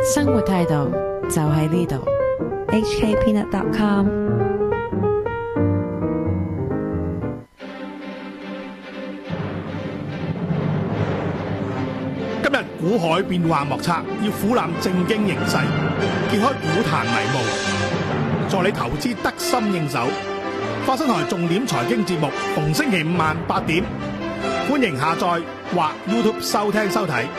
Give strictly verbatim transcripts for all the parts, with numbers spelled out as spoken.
生活態度就喺呢度。 H K peanut dot com。 今日股海變幻莫測，要俯瞰正經形勢，揭開股壇迷霧，助你投資得心應手。花生台重點財經節目，逢星期五晚八點，歡迎下載或 YouTube 收聽收睇。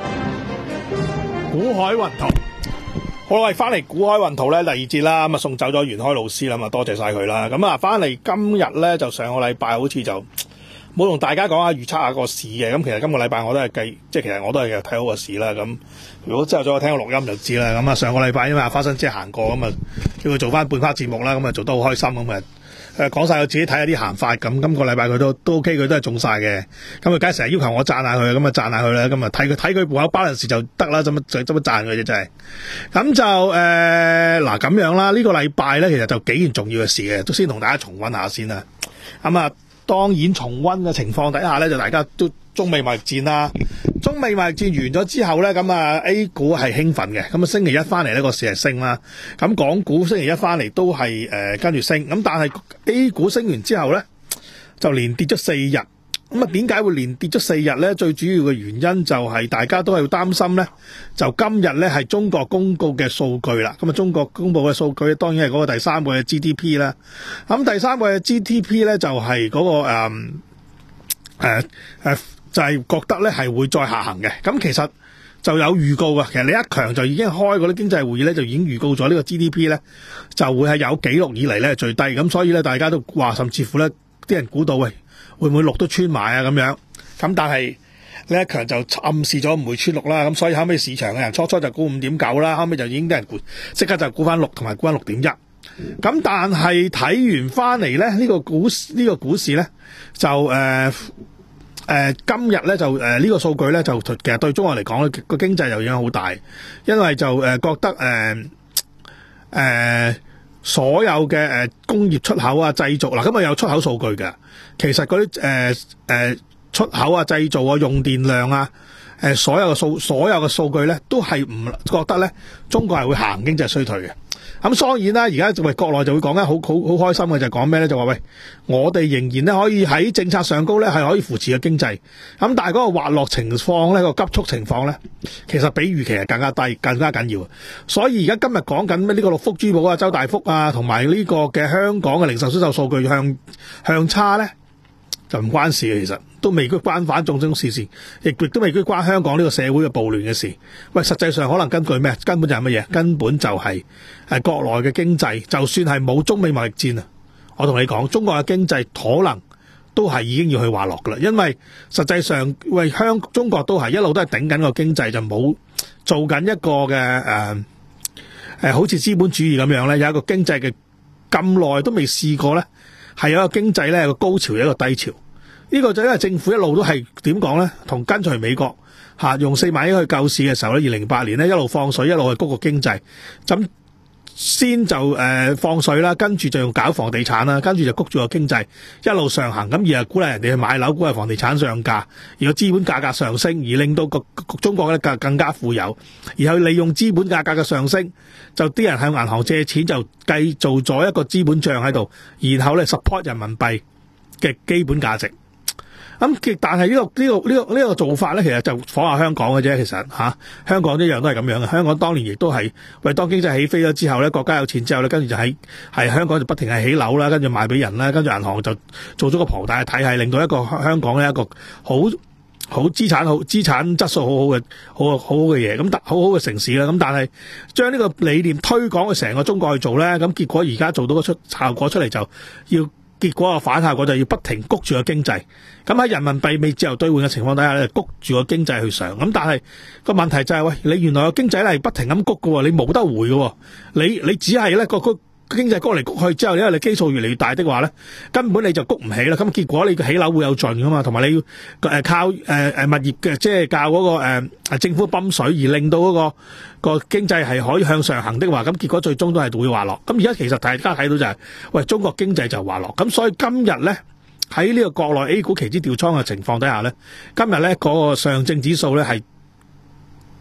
股海雲圖，好啦，我哋翻嚟股海雲圖咧第二節啦，咁啊送走咗袁開老師啦，咁啊多謝晒佢啦。咁啊翻嚟今日咧就上個禮拜好似就冇同大家講下預測下個市嘅，咁其實今個禮拜我都係計，即係其實我都係睇好個市啦。咁如果之後再聽個錄音就知啦。咁啊上個禮拜因為花生姐行過，咁啊叫佢做翻半 part 節目啦，咁啊做得好開心咁啊。誒講晒佢自己睇下啲行法咁，今個禮拜佢都都 OK，佢都係中晒嘅。咁佢梗係成日要求我讚下佢，咁啊讚下佢啦。咁啊睇佢睇佢戶口 balance 就得啦，做乜做乜讚佢啫？真係。咁就誒嗱咁樣啦。呢、呢個禮拜咧其實就幾件重要嘅事嘅，都先同大家重溫下先啦。咁啊當然重溫嘅情況底下咧，就大家都中美貿易戰啦。中美貿易戰完咗之後咧，咁啊 A 股係興奮嘅，咁啊星期一翻嚟呢個市係升啦。咁港股星期一翻嚟都係誒、呃、跟住升，咁但係 A 股升完之後咧就連跌咗四日。咁啊點解會連跌咗四日咧？最主要嘅原因就係大家都係擔心咧，就今日咧係中國公告嘅數據啦。咁啊中國公布嘅數據當然係嗰個第三季嘅 G D P 啦。咁第三季嘅 G D P 咧就係嗰、那個誒誒誒。呃呃就係覺得咧係會再下行嘅，咁其實就有預告嘅。其實李克強就已經開嗰啲經濟會議咧，就已經預告咗呢個 G D P 咧就會係有紀錄以嚟咧最低，咁所以咧大家都話，甚至乎咧啲人估到喂會唔會六都穿埋啊咁樣，咁但係李克強就暗示咗唔會穿六啦，咁所以後尾市場嘅人初初就估五點九啦，後尾就已經啲人估即刻就估翻六同埋估翻六點一，咁但係睇完翻嚟咧呢個股呢、呢個股市咧就誒。呃誒、呃、今日咧就誒、呃這個、呢個數據咧就其實對中國嚟講咧個經濟又影響好大，因為就誒、呃、覺得誒誒、呃呃、所有嘅誒、呃、工業出口啊製造嗱，今日有出口數據嘅，其實嗰啲誒誒出口啊製造啊用電量啊誒、呃、所有嘅數所有嘅數據咧都係唔覺得咧中國係會行經濟衰退嘅。咁當然啦，而家就為國內就會講緊好好好開心嘅就係講咩咧？就話喂，我哋仍然咧可以喺政策上高咧係可以扶持嘅經濟。咁但係嗰個滑落情況咧，個急速情況咧，其實比預期係更加低、更加緊要。所以而家今日講緊咩？呢個六福珠寶啊、周大福啊，同埋呢個嘅香港嘅零售銷售數據向向差咧，就唔關事嘅，其實都未關反種種事事，亦亦都未關香港呢個社會嘅暴亂嘅事。喂，實際上可能根據咩？根本就係乜嘢？根本就係係國內嘅經濟，就算係冇中美貿易戰啊，我同你講，中國嘅經濟可能都係已經要去滑落噶啦。因為實際上喂香中國都係一路都係頂緊個經濟，就冇做緊一個嘅誒誒，好似資本主義咁樣咧，有一個經濟嘅咁耐都未試過咧。係有一個經濟咧，有個高潮，有一個低潮。呢、這個就因為政府一路都係點講咧，同跟隨美國吓、啊，用四萬億去救市嘅時候咧，二零零八年咧一路放水，一路去谷個經濟。咁先就誒、呃、放水啦，跟住就用搞房地產啦，跟住就谷住個經濟一路上行。咁而係鼓勵人哋去買樓，鼓勵房地產上價，而個資本價格上升，而令到個中國咧更更加富有。然後利用資本價格嘅上升，就啲人向銀行借錢，就計做咗一個資本帳喺度，然後咧 support 人民幣嘅基本價值。咁但係呢、這個呢、這個呢、這個呢、這個做法咧，其實就仿下香港嘅啫。其實吓、啊，香港一樣都係咁樣嘅。香港當年亦都係為當經濟起飛咗之後咧，國家有錢之後咧，跟住就喺係香港就不停係起樓啦，跟住賣俾人啦，跟住銀行就做咗個龐大嘅體系，令到一個香港咧一個好好資產好資產質素好好嘅好好好嘅嘢，咁好好嘅城市啦。咁但係將呢個理念推廣去成個中國去做咧，咁結果而家做到個出效果出嚟，就要。結果個反效果就要不停谷住個經濟，咁喺人民幣未自由兌換嘅情況底下咧，谷住個經濟去上。咁但係個問題就係、是、喂，你原來個經濟咧係不停咁谷嘅，你冇得回嘅，你你只係咧個個經濟谷嚟谷去之後，因為你基數越嚟越大的話咧，根本你就谷唔起啦。咁結果你起樓會有盡噶嘛，同埋你要誒靠誒誒、呃、物業嘅，即係靠嗰個誒、呃、政府泵水而令到嗰、那個。個經濟係可以向上行的話，咁結果最終都係會滑落。咁而家其實大家睇到就係、是，喂，中國經濟就滑落。咁所以今日咧喺呢個國內 A 股期指調倉嘅情況底下咧，今日咧嗰個上證指數咧係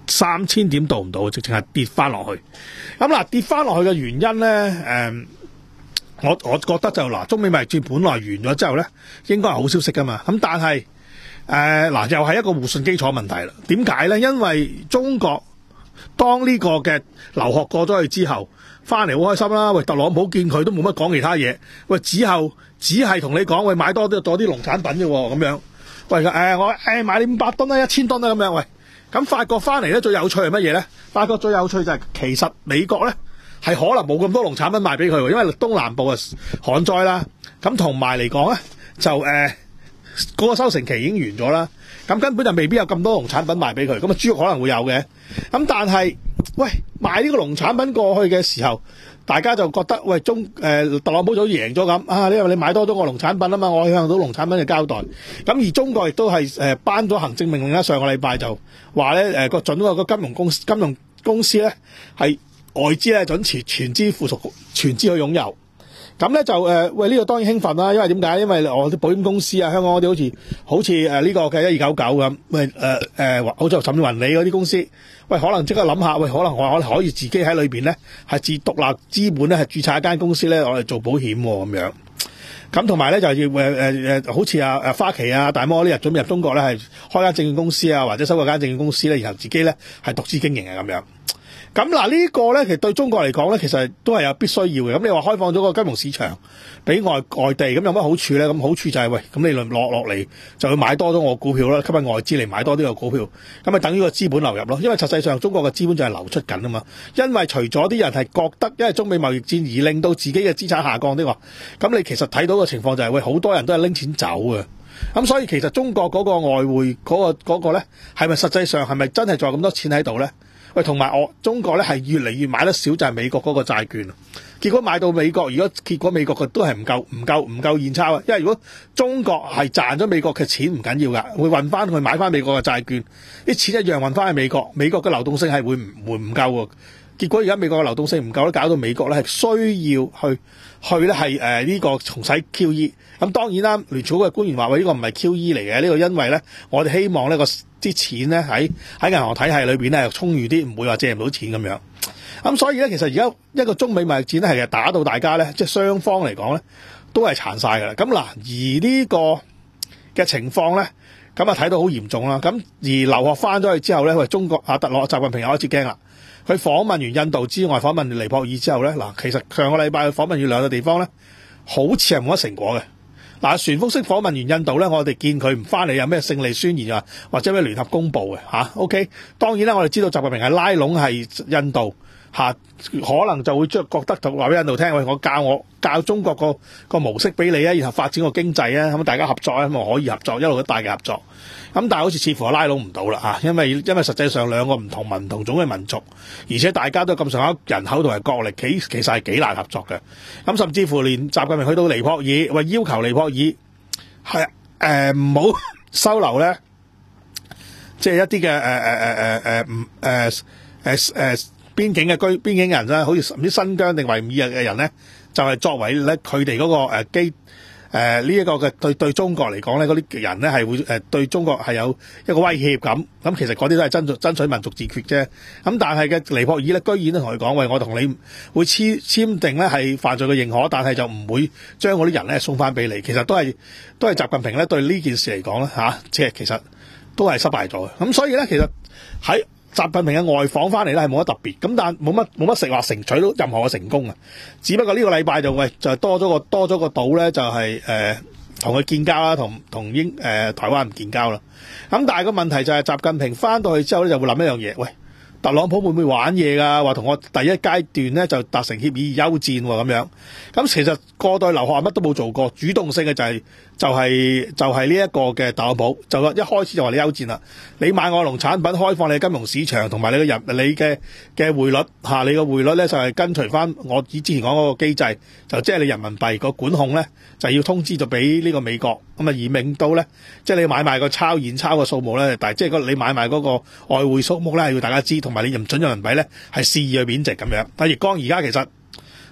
三千點到唔到，直情係跌翻落去。咁嗱，跌翻落去嘅原因咧，誒、嗯，我我覺得就嗱，中美貿易戰本來完咗之後咧，應該係好消息噶嘛。咁但係誒嗱，又係一個互信基礎問題啦。點解咧？因為中國當呢個嘅留學過咗去之後，翻嚟好開心啦。喂，特朗普見佢都冇乜講其他嘢。喂，之後只係同你講，喂，買多啲多啲農產品啫喎，咁樣。喂，誒、呃、我誒、呃、買你五百噸啦，一千噸啦，咁樣。喂，咁法國翻嚟咧，最有趣係乜嘢咧？法國最有趣就係、是、其實美國咧係可能冇咁多農產品賣俾佢，因為東南部啊旱災啦。咁同埋嚟講咧，就誒嗰、呃那個收成期已經完咗啦。咁根本就未必有咁多農產品賣俾佢。咁啊豬肉可能會有嘅。咁但係喂賣呢個農產品過去嘅時候，大家就覺得喂中誒、呃、特朗普就贏咗咁啊！因為你買多咗個農產品啊嘛，我向到農產品嘅交代。咁而中國亦都係誒頒咗行政命令啦，上個禮拜就話咧誒個準嗰個金融公司金融公司咧係外資咧準全全資附屬全資去擁有。咁咧就誒、呃、喂呢、這個當然興奮啦，因為點解？因為我啲保險公司啊，香港嗰啲好似好似誒呢個嘅一二九九咁，喂誒誒好似甚至雲理嗰啲公司，喂可能即刻諗下，喂可能我我可以自己喺裏邊咧係自獨立資本咧係註冊一間公司咧，我哋做保險咁樣。咁同埋咧就要誒誒誒，好似啊誒花旗啊大摩呢日準備入中國咧係開間證券公司啊，或者收購間證券公司咧，然後自己咧係獨資經營啊咁樣。咁嗱呢個咧，其實對中國嚟講咧，其實都係有必須要嘅。咁你話開放咗個金融市場俾外外地，咁有乜好處咧？咁好處就係、是、喂，咁你落落嚟就要買多咗我股票啦，吸引外資嚟買多啲個股票，咁咪等於個資本流入咯。因為實際上中國嘅資本就係流出緊啊嘛。因為除咗啲人係覺得，因為中美貿易戰而令到自己嘅資產下降的話，咁你其實睇到嘅情況就係、是、喂，好多人都係拎錢走嘅。咁所以其實中國嗰個外匯嗰、那個嗰、那個咧，係咪實際上係咪真係仲有咁多錢喺度咧？喂，同埋我中國咧係越嚟越買得少，就係美國嗰個債券。結果買到美國，如果結果美國嘅都係唔夠唔夠唔夠現鈔啊！因為如果中國係賺咗美國嘅錢唔緊要㗎，會運翻去買翻美國嘅債券，啲錢一樣運翻去美國，美國嘅流動性係會唔會唔夠喎？結果而家美國嘅流動性唔夠咧，搞到美國咧係需要去去咧係誒呢個重使 Q E。咁當然啦，聯儲局嘅官員話喂，呢個唔係 Q E 嚟嘅，呢個因為咧我哋希望呢個啲錢咧喺喺銀行體系裏邊咧充裕啲，唔會話借唔到錢咁樣。咁所以咧，其實而家一個中美貿易戰咧係打到大家咧，即係雙方嚟講咧都係殘晒㗎啦。咁嗱，而呢個嘅情況咧，咁啊睇到好嚴重啦。咁而留學翻咗去之後咧，喂，中國啊特朗普習近平又開始驚啦。佢訪問完印度之外，訪問尼泊爾之後咧，嗱，其實上個禮拜訪問完兩個地方咧，好似係冇乜成果嘅。嗱，旋風式訪問完印度咧，我哋見佢唔翻嚟有咩勝利宣言啊，或者咩聯合公佈嘅嚇。OK，當然啦，我哋知道習近平係拉攏係印度嚇、啊，可能就會將覺得就話俾印度聽，喂，我教我教中國個個模式俾你啊，然後發展個經濟啊，咁大家合作啊，咁可以合作，一路都大嘅合作。咁但係好似似乎係拉攏唔到啦嚇，因為因為實際上兩個唔同民同種嘅民族，而且大家都咁上下人口同埋國力，其其實係幾難合作嘅。咁甚至乎連習近平去到尼泊爾，喂，要求尼泊爾係誒唔好收留咧，即係一啲嘅誒誒誒誒誒唔誒誒誒邊境嘅居邊境人啦，好似唔知新疆定維吾爾嘅人咧，就係、是、作為咧佢哋嗰個誒基。誒呢一個嘅對對中國嚟講咧，嗰啲人咧係會誒、呃、對中國係有一個威脅咁。咁其實嗰啲都係爭取爭取民族自決啫。咁但係嘅尼泊爾咧，居然都同佢講：喂，我同你會簽簽訂咧係犯罪嘅認可，但係就唔會將嗰啲人咧送翻俾你。其實都係都係習近平咧對呢件事嚟講咧嚇，即係其實都係失敗咗嘅。咁所以咧，其實喺習近平嘅外訪翻嚟咧係冇乜特別，咁但冇乜冇乜食話成取到任何嘅成功啊！只不過呢個禮拜就喂就多咗個多咗個島咧，就係誒同佢建交啦，同同英誒、呃、台灣唔建交啦。咁但係個問題就係習近平翻到去之後咧，就會諗一樣嘢，喂，特朗普會唔會玩嘢㗎？話同我第一階段咧就達成協議休戰喎咁樣。咁其實過代留學乜都冇做過，主動性嘅就係、是。就係、是、就係呢一個嘅特朗普，就一開始就話你休戰啦，你買我農產品，開放你嘅金融市場，同埋你嘅人你嘅嘅匯率嚇，你嘅匯率咧就係、是、跟隨翻我之前講嗰個機制，就即係你人民幣個管控咧就要通知就俾呢個美國，咁啊而令到咧即係你買賣個鈔現鈔嘅數目咧，但係即係你買賣嗰個外匯數目咧係要大家知，同埋你唔準人民幣咧係肆意去貶值咁樣。但係易綱而家其實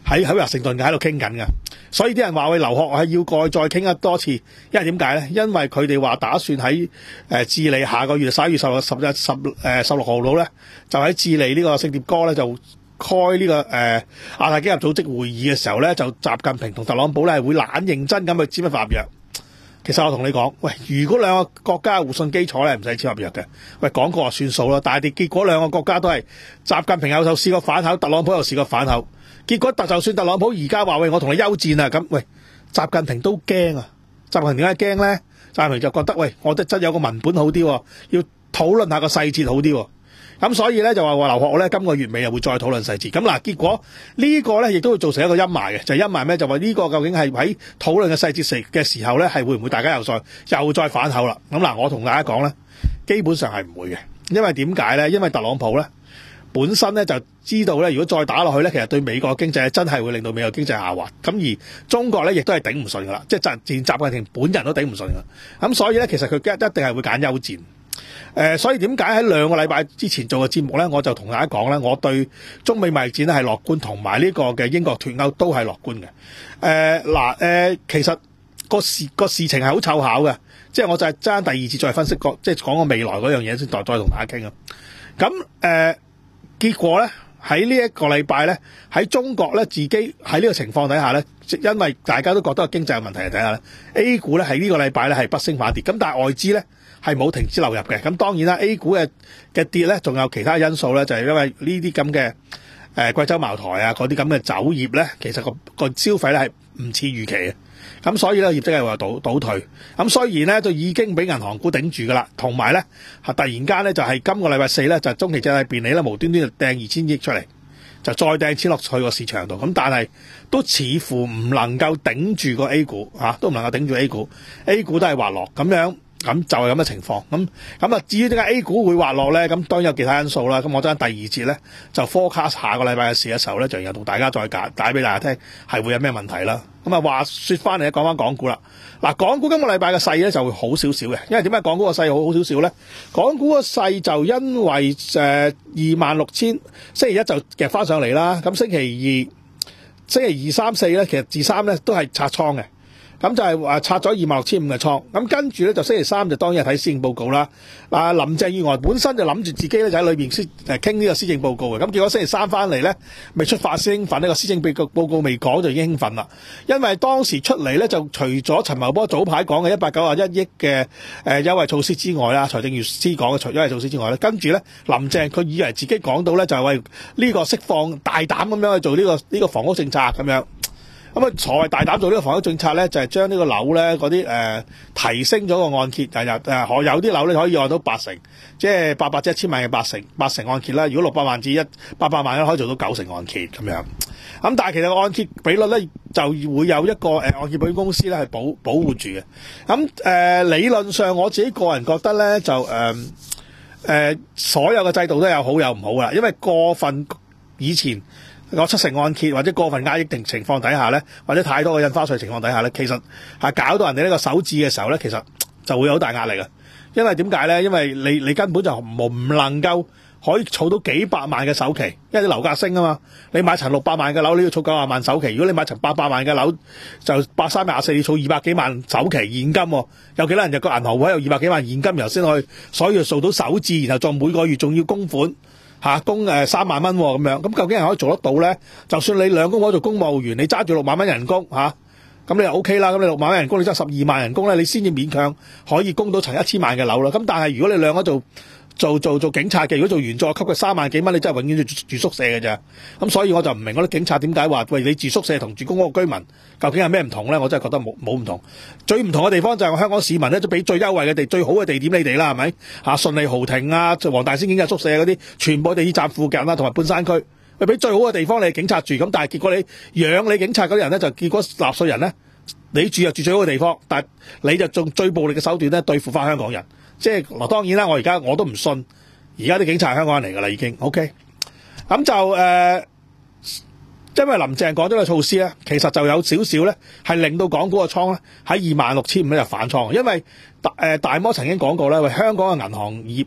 喺喺華盛頓嘅喺度傾緊嘅。所以啲人話喂，劉鶴係要過去再傾一多次，因為點解咧？因為佢哋話打算喺誒智利下個月十一月十六十一十誒十六號度咧，就喺智利呢個聖迭戈咧就開呢、這個誒、呃、亞太經合組織會議嘅時候咧，就習近平同特朗普咧係會懶認真咁去簽一份合約。其實我同你講，喂，如果兩個國家互信基礎咧，唔使簽合約嘅。喂，講過就算數啦。但係啲結果兩個國家都係習近平有就試過反口，特朗普又試過反口。結果特就算特朗普而家話喂，我同你休戰啊，咁喂，習近平都驚啊。習近平點解驚咧？習近平就覺得喂，我得真有個文本好啲，要討論下個細節好啲。咁所以咧就話話劉鶴咧今個月尾又會再討論細節。咁嗱，結果呢個咧亦都會造成一個陰霾嘅，就係陰霾咩？就話呢個究竟係喺討論嘅細節時嘅時候咧，係會唔會大家又再又再反口啦？咁嗱，我同大家講咧，基本上係唔會嘅，因為點解咧？因為特朗普咧本身咧就知道咧，如果再打落去咧，其實對美國經濟真係會令到美國經濟下滑。咁而中國咧亦都係頂唔順噶啦，即係連習近平本人都頂唔順噶。咁所以咧，其實佢一定係會揀休戰。誒、呃，所以點解喺兩個禮拜之前做嘅節目咧，我就同大家講咧，我對中美貿易戰咧係樂觀，同埋呢個嘅英國脫歐都係樂觀嘅。誒、呃，嗱，誒，其實個事個事情係好湊巧嘅，即係我就係爭第二次再分析個，即係講個未來嗰樣嘢先，再再同大家傾啊。咁誒、呃，結果咧喺呢一個禮拜咧，喺中國咧自己喺呢個情況底下咧，因為大家都覺得個經濟有問題嚟睇下咧 ，A 股咧喺呢個禮拜咧係不升反跌，咁但係外資咧係冇停止流入嘅。咁當然啦 ，A 股嘅嘅跌咧，仲有其他因素咧，就係、是、因為呢啲咁嘅誒貴州茅台啊，嗰啲咁嘅酒業咧，其實個個消費咧係唔似預期嘅。咁所以咧業績係話倒倒退。咁雖然咧就已經俾銀行股頂住噶啦，同埋咧係突然間咧就係、是、今個禮拜四咧就中期借貸便利咧無端端就掟二千億出嚟，就再掟錢落去個市場度。咁但係都似乎唔能夠頂住個 A 股嚇、啊，都唔能夠頂住 A 股，A 股都係滑落咁樣。咁就係咁嘅情況，咁咁啊至於點解 A 股會滑落咧？咁當然有其他因素啦。咁我等第二節咧就 forecast 下個禮拜嘅事嘅時候咧，就又同大家再解解俾大家聽，係會有咩問題啦。咁啊話說翻嚟咧，講翻港股啦。嗱，港股今個禮拜嘅勢咧就會好少少嘅，因為點解港股個勢好好少少咧？港股個勢就因為誒二萬六千，星期一就夾翻上嚟啦。咁星期二、星期二、三、四咧，其實二三咧都係拆倉嘅。咁就係話拆咗二萬六千五嘅倉，咁跟住咧就星期三就當然係睇施政報告啦。嗱，林鄭月娥本身就諗住自己咧就喺裏邊先誒傾呢個施政報告嘅，咁結果星期三翻嚟咧未出發先興奮，呢個施政報告報告未講就已經興奮啦。因為當時出嚟咧就除咗陳茂波早排講嘅一百九十一億嘅誒優惠措施之外啦，財政預司講嘅除優惠措施之外咧，跟住咧林鄭佢以為自己講到咧就係為呢個釋放大膽咁樣去做呢個呢個房屋政策咁樣。咁啊，所謂大膽做呢個房屋政策咧，就係將呢個樓咧嗰啲誒提升咗個按揭，誒誒可有啲樓咧可以按到八成，即係八百至一千萬嘅八成，八成按揭啦。如果六百萬至一八百萬咧，可以做到九成按揭咁樣。咁但係其實個按揭比率咧就會有一個誒按揭保險公司咧係保保護住嘅。咁誒、呃、理論上我自己個人覺得咧就誒誒、呃呃、所有嘅制度都有好有唔好噶啦，因為過分以前。個七成按揭或者過分壓抑定情況底下咧，或者太多嘅印花稅情況底下咧，其實係搞到人哋呢個手指嘅時候咧，其實就會有好大壓力嘅。因為點解咧？因為你你根本就唔唔能夠可以儲到幾百萬嘅首期，因為啲樓價升啊嘛。你買層六百萬嘅樓，你要儲九十萬首期；如果你買層八百萬嘅樓，就八三廿四，你儲二百幾萬首期現金喎。有幾多人就個銀行會有二百幾萬現金，然後先去，所以要做到首置，然後再每個月仲要供款。嚇供誒三萬蚊咁樣，咁究竟係可以做得到咧？就算你兩公婆做公務員，你揸住六萬蚊人工嚇，咁你又 O K 啦。咁你六萬蚊人工，你揸十二萬人工咧，你先至勉強可以供到層一千萬嘅樓啦。咁但係如果你兩個做做做做警察嘅，如果做員佐級嘅三萬幾蚊，你真係永遠要住，住宿舍嘅啫。咁所以我就唔明嗰啲警察點解話喂，你住宿舍同住公屋居民究竟係咩唔同咧？我真係覺得冇冇唔同。最唔同嘅地方就係香港市民咧，都俾最優惠嘅地、最好嘅地點你哋啦，係咪？嚇順利豪庭啊、黃大仙警察宿舍嗰啲，全部地鐵站附近啊，同埋半山區，佢俾最好嘅地方你係警察住。咁但係結果你養你警察嗰啲人咧，就結果納稅人咧，你住就住最好嘅地方，但係你就用最暴力嘅手段咧對付翻香港人。即係嗱，當然啦，我而家我都唔信，而家啲警察係香港人嚟㗎啦，已經 OK。咁就誒、呃，因為林鄭講咗個措施咧，其實就有少少咧，係令到港股個倉咧喺二萬六千五咧就反倉，因為大誒、呃、大摩曾經講過咧，喂香港嘅銀行業咧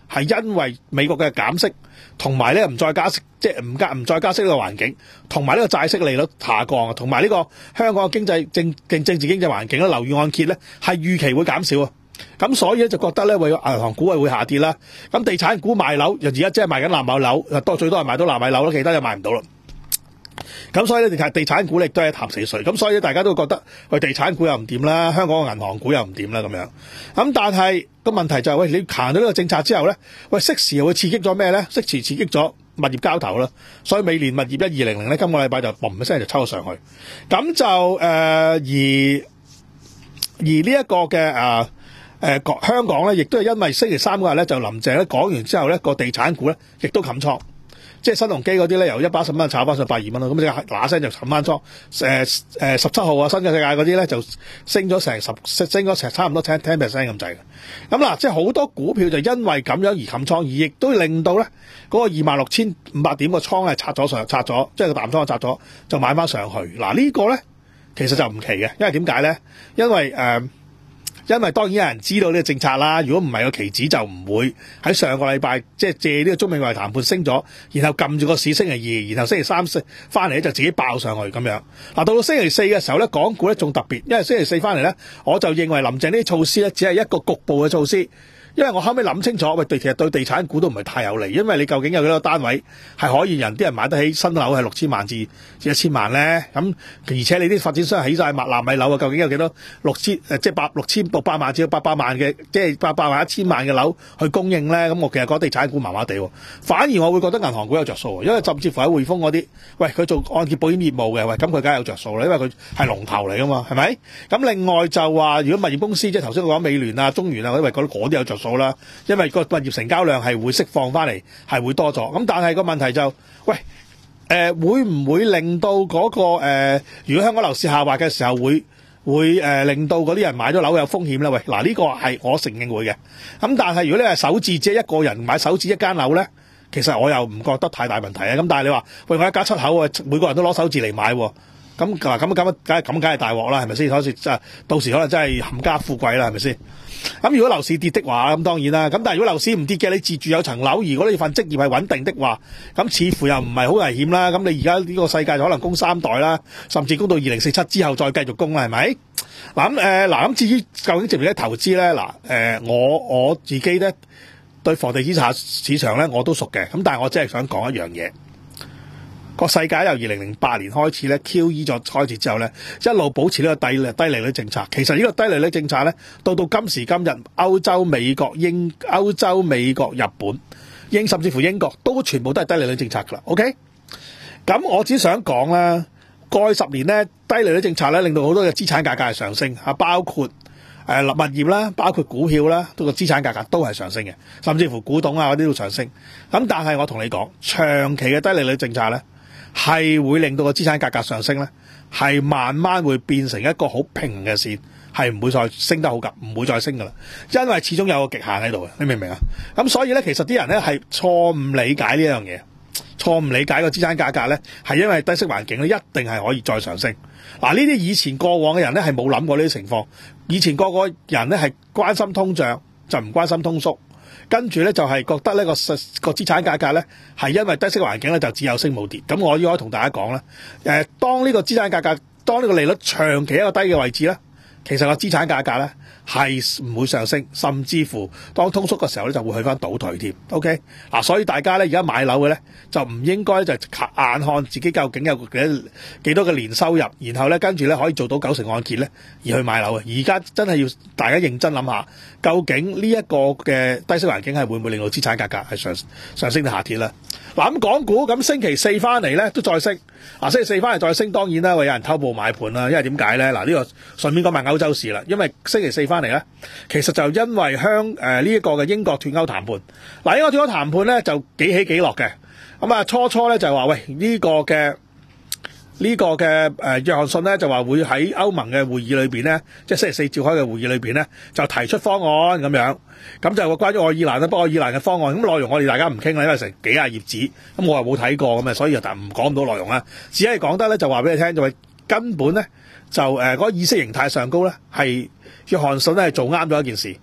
係因為美國嘅減息，同埋咧唔再加息，即係唔加唔再加息呢個環境，同埋呢個債息利率下降，同埋呢個香港嘅經濟政政政治經濟環境咧，樓宇按揭咧係預期會減少啊。咁所以咧就覺得咧，為銀行股係會下跌啦。咁地產股賣樓，而家即係賣緊納米樓，多最多係賣到納米樓咯，其他就賣唔到啦。咁所以咧，地地產股亦都係一潭死水。咁所以大家都覺得，喂，地產股又唔掂啦，香港嘅銀行股又唔掂啦，咁樣。咁但係個問題就係、是，喂，你行到呢個政策之後咧，喂，適時又會刺激咗咩咧？適時刺激咗物業交投啦。所以美聯物業一二零零咧，今個禮拜就嘣一聲就抽咗上去。咁就誒、呃、而而呢一個嘅誒。呃誒、呃，香港咧，亦都係因為星期三嗰日咧，就林鄭咧講完之後咧，個地產股咧，亦都冚倉，即係新鴻基嗰啲咧，由一百一十蚊炒翻上百二蚊咯，咁即係嗱聲就冚翻倉。誒誒，十七號啊，新嘅世界嗰啲咧就升咗成十，升咗成差唔多 ten ten percent 咁滯嘅。咁嗱，即係好多股票就因為咁樣而冚倉，而亦都令到咧嗰、那個二萬六千五百點個倉係拆咗上，拆咗，即係個淡倉拆咗，就買翻上去。嗱、這個、呢個咧其實就唔奇嘅，因為點解咧？因為誒。呃因為當然有人知道呢個政策啦，如果唔係個期指就唔會喺上個禮拜即係借呢個中美貿易談判升咗，然後撳住個市星期二，然後星期三翻嚟咧就自己爆上去咁樣。嗱，到到星期四嘅時候咧，港股咧仲特別，因為星期四翻嚟咧，我就認為林鄭呢啲措施咧只係一個局部嘅措施。因為我後尾諗清楚，喂，對，其實對地產股都唔係太有利，因為你究竟有幾多單位係可以人啲人買得起新樓係六千萬至至一千萬咧？咁而且你啲發展商起晒納米樓啊，究竟有幾多六千誒即係八六千六百萬至八百萬嘅，即係八百萬一千萬嘅樓去供應咧？咁我其實覺得地產股麻麻地，反而我會覺得銀行股有着數，因為甚至乎喺匯豐嗰啲，喂，佢做按揭保險業務嘅，喂，咁佢梗係有着數啦，因為佢係龍頭嚟噶嘛，係咪？咁另外就話如果物業公司即係頭先我講美聯啊、中原啊嗰啲，喂，覺得嗰啲有着數啦，因為個物業成交量係會釋放翻嚟，係會多咗。咁但係個問題就，喂，誒、呃、會唔會令到嗰、那個誒、呃，如果香港樓市下滑嘅時候，會會誒、呃、令到嗰啲人買咗樓有風險咧？喂，嗱、這、呢個係我承認會嘅。咁但係如果你係首置，即係一個人買首置一間樓咧，其實我又唔覺得太大問題啊。咁但係你話，喂，我一家七口啊，每個人都攞首置嚟買喎。咁嗱，咁咁梗係咁梗係大鑊啦，係咪先？好似真係到時可能真係冚家富貴啦，係咪先？咁如果樓市跌的話，咁當然啦。咁但係如果樓市唔跌嘅，你自住有層樓，如果你份職業係穩定的話，咁似乎又唔係好危險啦。咁你而家呢個世界就可能供三代啦，甚至供到二零四七之後再繼續供啦，係咪？嗱咁誒，嗱咁至於究竟值唔值得投資咧？嗱、呃、誒，我我自己咧對房地產市場咧我都熟嘅，咁但係我真係想講一樣嘢。個世界由二零零八年開始咧 ，Q E 咗開始之後咧，一路保持呢個低利低利率政策。其實呢個低利率政策咧，到到今時今日，歐洲、美國、英、歐洲、美國、日本、英甚至乎英國都全部都係低利率政策噶啦。OK，咁我只想講啦，過去十年咧，低利率政策咧令到好多嘅資產價格係上升，啊，包括誒物業啦，包括股票啦，都個資產價格都係上升嘅，甚至乎古董啊嗰啲都上升。咁但係我同你講，長期嘅低利率政策咧，係會令到個資產價格上升咧，係慢慢會變成一個好平嘅線，係唔會再升得好急，唔會再升噶啦，因為始終有個極限喺度嘅，你明唔明啊？咁所以咧，其實啲人咧係錯誤理解呢樣嘢，錯誤理解個資產價格咧係因為低息環境咧一定係可以再上升。嗱，呢啲以前過往嘅人咧係冇諗過呢啲情況，以前個個人咧係關心通脹就唔關心通縮。跟住咧就係覺得呢個個資產價格咧係因為低息環境咧就只有升冇跌。咁我應該同大家講咧，誒，當呢個資產價格，當呢個利率長期一個低嘅位置咧，其實個資產價格咧係唔會上升，甚至乎當通縮嘅時候咧就會去翻倒退添。OK，嗱，所以大家咧而家買樓嘅咧就唔應該就眼看自己究竟有幾幾多嘅年收入，然後咧跟住咧可以做到九成按揭咧而去買樓嘅。而家真係要大家認真諗下，究竟呢一個嘅低息環境係會唔會令到資產價格係上上升定下跌咧？嗱，咁港股咁星期四翻嚟咧都再升，嗱，星期四翻嚟再升，當然啦，會有人偷步買盤啦。因為點解咧？嗱，呢個順便講埋歐洲市啦。因為星期四翻嚟咧，其實就因為香誒呢一個嘅英國脫歐談判。嗱，英國脫歐談判咧就幾起幾落嘅。咁啊，初初咧就話喂呢個嘅。呢個嘅誒約翰遜咧就話會喺歐盟嘅會議裏邊咧，即係星期四召開嘅會議裏邊咧，就提出方案咁樣，咁就關於愛爾蘭咧，不過愛爾蘭嘅方案，咁內容我哋大家唔傾啦，因為成幾廿頁紙，咁我又冇睇過咁啊，所以就但唔講唔到內容啦，只係講得咧就話俾你聽，就係根本咧就誒嗰個意識形態上高咧係約翰遜咧係做啱咗一件事。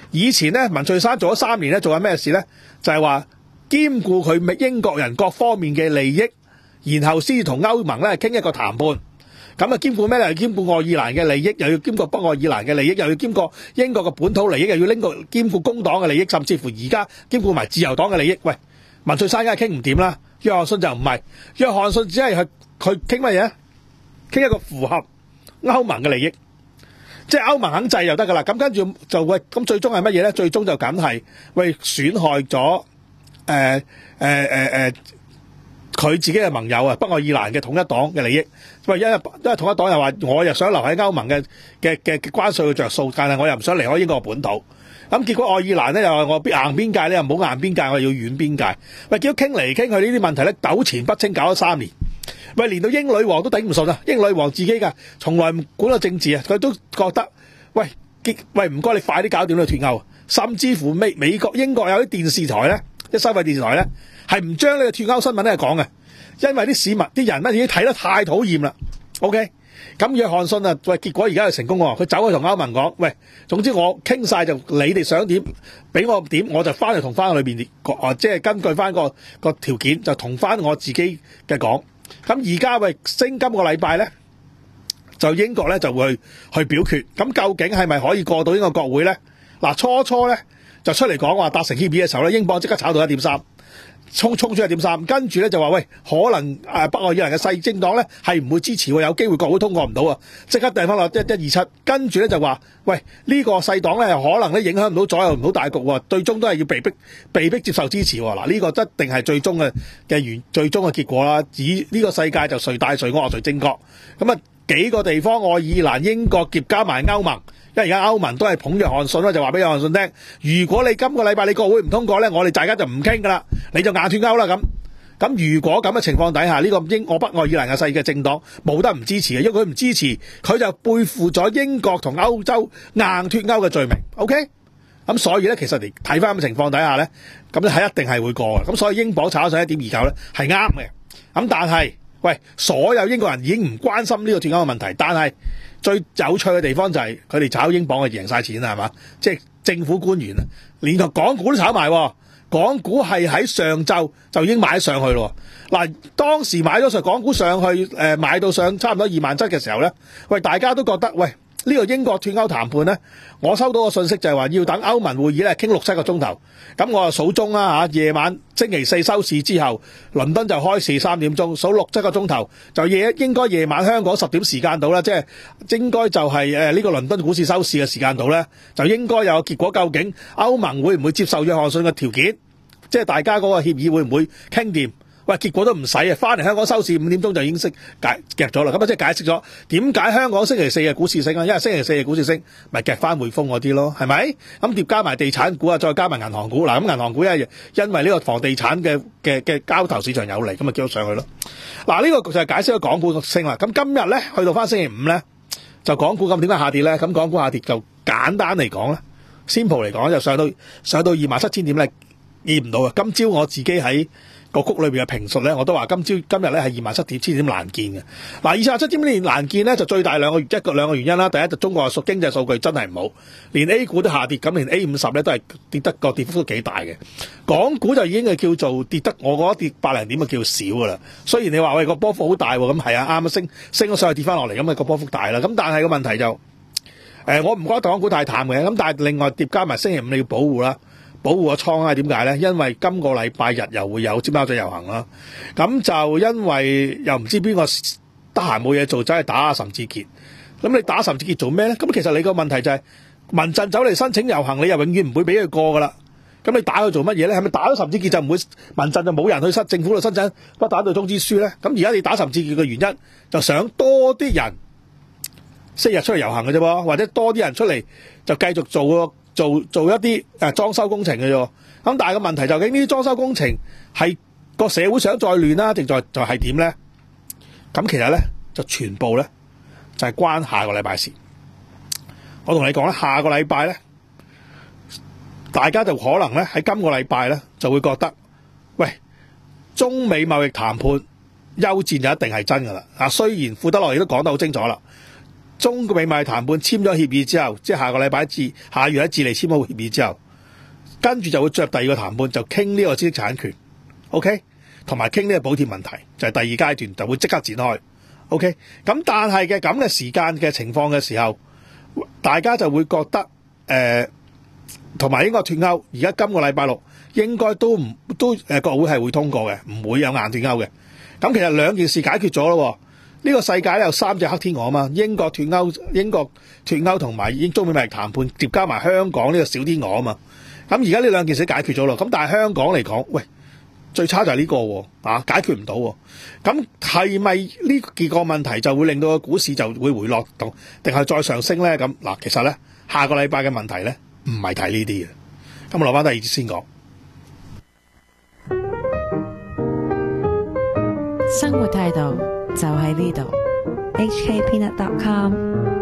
以前咧文翠珊做咗三年咧，做緊咩事咧？就係話兼顧佢英國人各方面嘅利益，然後先同歐盟咧傾一個談判。咁啊兼顧咩咧？兼顧愛爾蘭嘅利益，又要兼顧北愛爾蘭嘅利益，又要兼顧英國嘅本土利益，又要拎個兼顧工黨嘅利益，甚至乎而家兼顧埋自由黨嘅利益。喂，文翠珊梗係傾唔掂啦。約翰遜就唔係，約翰遜只係去佢傾乜嘢？傾一個符合歐盟嘅利益，即係歐盟肯制就得噶啦。咁跟住就喂，咁最終係乜嘢咧？最終就梗係喂損害咗誒誒誒誒佢自己嘅盟友啊，北愛爾蘭嘅統一黨嘅利益。喂，因為因為統一黨又話我又想留喺歐盟嘅嘅嘅關稅嘅着數，但係我又唔想離開英國本土。咁結果愛爾蘭咧又話我硬邊界咧又唔好硬邊界，我要軟邊界。喂，結果傾嚟傾去呢啲問題咧糾纏不清，搞咗三年。喂，連到英女王都頂唔順啊！英女王自己噶，從來唔管個政治啊，佢都覺得喂，喂唔該你快啲搞掂呢個脫歐。甚至乎美美國英國有啲電視台咧，啲收費電視台咧係唔將呢個脫歐新聞咧講嘅，因為啲市民啲人咧已經睇得太討厭啦。OK。咁約翰遜啊，喂，結果而家係成功喎，佢走去同歐盟講，喂，總之我傾晒就你哋想點，俾我點，我就翻去同翻裏邊啊，即係根據翻個個條件，就同翻我自己嘅講。咁而家喂，升今個禮拜咧，就英國咧就會去，去表決，咁究竟係咪可以過到呢個國會咧？嗱，初初咧就出嚟講話達成協議嘅時候咧，英鎊即刻炒到一點三。衝衝出一點三，跟住咧就話喂，可能誒北愛爾蘭嘅細政黨咧係唔會支持喎，有機會國會通過唔到啊，即刻掟翻落一一二七，跟住咧就話喂，呢個細黨咧可能咧影響唔到左右唔到大局喎，最終都係要被逼被逼接受支持喎。嗱，呢個一定係最終嘅嘅完最終嘅結果啦。以呢個世界就誰大誰惡誰正確，咁啊幾個地方愛爾蘭、英國夾加埋歐盟。因為而家歐盟都係捧約翰遜啦，就話俾約翰遜聽，如果你今個禮拜你國會唔通過咧，我哋大家就唔傾噶啦，你就硬脫歐啦咁。咁如果咁嘅情況底下，呢、這個英我北愛爾蘭嘅細嘅政黨冇得唔支持嘅，因為佢唔支持，佢就背負咗英國同歐洲硬脫歐嘅罪名。OK，咁所以咧，其實嚟睇翻咁嘅情況底下咧，咁係一定係會過嘅。咁所以英鎊炒上一點二九咧係啱嘅。咁但係喂，所有英國人已經唔關心呢個脫歐嘅問題，但係最有趣嘅地方就係佢哋炒英鎊係贏晒錢啦，係嘛？即係政府官員啊，連個港股都炒埋，港股係喺上晝就已經買上去咯。嗱，當時買咗上港股上去，誒買到上差唔多二萬七嘅時候咧，喂，大家都覺得喂。呢個英國脫歐談判咧，我收到個信息就係話要等歐盟會議咧傾六七個鐘頭，咁我就數鐘啦嚇，夜晚星期四收市之後，倫敦就開市三點鐘，數六七個鐘頭就夜應該夜晚香港十點時間到啦，即係應該就係誒呢個倫敦股市收市嘅時間到咧，就應該有結果。究竟歐盟會唔會接受約翰遜嘅條件？即係大家嗰個協議會唔會傾掂？喂，結果都唔使啊！翻嚟香港收市五點鐘就已經識解夾咗啦。咁啊，即係解釋咗點解香港星期四嘅股市升啊？因為星期四嘅股市升，咪夾翻匯豐嗰啲咯，係咪？咁疊加埋地產股啊，再加埋銀行股嗱，咁銀行股因為因為呢個房地產嘅嘅嘅交投市場有利，咁咪叫咗上去咯。嗱，呢個就係解釋咗港股升啦。咁今日咧去到翻星期五咧，就港股咁點解下跌咧？咁港股下跌就簡單嚟講咧 ，simple 嚟講就上到上到二萬七千點咧，見唔到啊！今朝我自己喺個谷裏邊嘅評述咧，我都話今朝今日咧係二萬七點千點難見嘅。嗱，二萬七千點難見咧，就最大兩個一個兩個原因啦。第一就中國嘅經濟數據真係唔好，連 A 股都下跌，咁連 A 五十咧都係跌得個跌幅都幾大嘅。港股就已經係叫做跌得，我覺得跌百零點就叫少噶啦。雖然你話喂個波幅好大喎，咁係啊啱啊，升升咗上去跌翻落嚟，咁啊個波幅大啦。咁但係個問題就誒、呃，我唔覺得港股太淡嘅。咁但係另外疊加埋星期五你要保護啦。保護個倉啊？點解咧？因為今個禮拜日又會有尖沙咀遊行啦。咁就因為又唔知邊個得閒冇嘢做，走去打阿岑志傑。咁你打岑志傑做咩咧？咁其實你個問題就係、是、民陣走嚟申請遊行，你又永遠唔會俾佢過噶啦。咁你打佢做乜嘢咧？係咪打咗岑志傑就唔會民陣就冇人去申政府度申請不反對通知書咧？咁而家你打岑志傑嘅原因，就想多啲人昔日出嚟遊行嘅啫喎，或者多啲人出嚟就繼續做個。做做一啲誒裝修工程嘅啫，咁但係個問題就係呢啲裝修工程係個社會想再亂啦，定在就係點咧？咁其實咧就全部咧就係關下個禮拜事。我同你講咧，下個禮拜咧，大家就可能咧喺今個禮拜咧就會覺得，喂，中美貿易談判休戰就一定係真噶啦。啊，雖然庫德洛亦都講得好清楚啦。 中美貿易談判簽咗協議之後，即係下個禮拜至下月喺智利簽好協議之後，跟住就會進入第二個談判，就傾呢個知識產權 ，OK， 同埋傾呢個補貼問題，就係、是、第二階段就會即刻展開 ，OK。咁但係嘅咁嘅時間嘅情況嘅時候，大家就會覺得誒，同、呃、埋應該脫歐。而家今個禮拜六應該都唔都誒、呃、國會係會通過嘅，唔會有硬脫歐嘅。咁其實兩件事解決咗咯。呢、這個世界咧有三隻黑天鵝啊嘛，英國脫歐、英國脫歐同埋英中美貿易談判疊加埋香港呢個小天鵝啊嘛。咁而家呢兩件事解決咗咯。咁但係香港嚟講，喂，最差就係呢、這個喎，啊解決唔到喎。咁係咪呢幾個問題就會令到個股市就會回落到，定係再上升咧？咁嗱，其實咧下個禮拜嘅問題咧唔係睇呢啲嘅。咁我留翻第二節先講。 生活態度就喺呢度。 H K Peanut dot com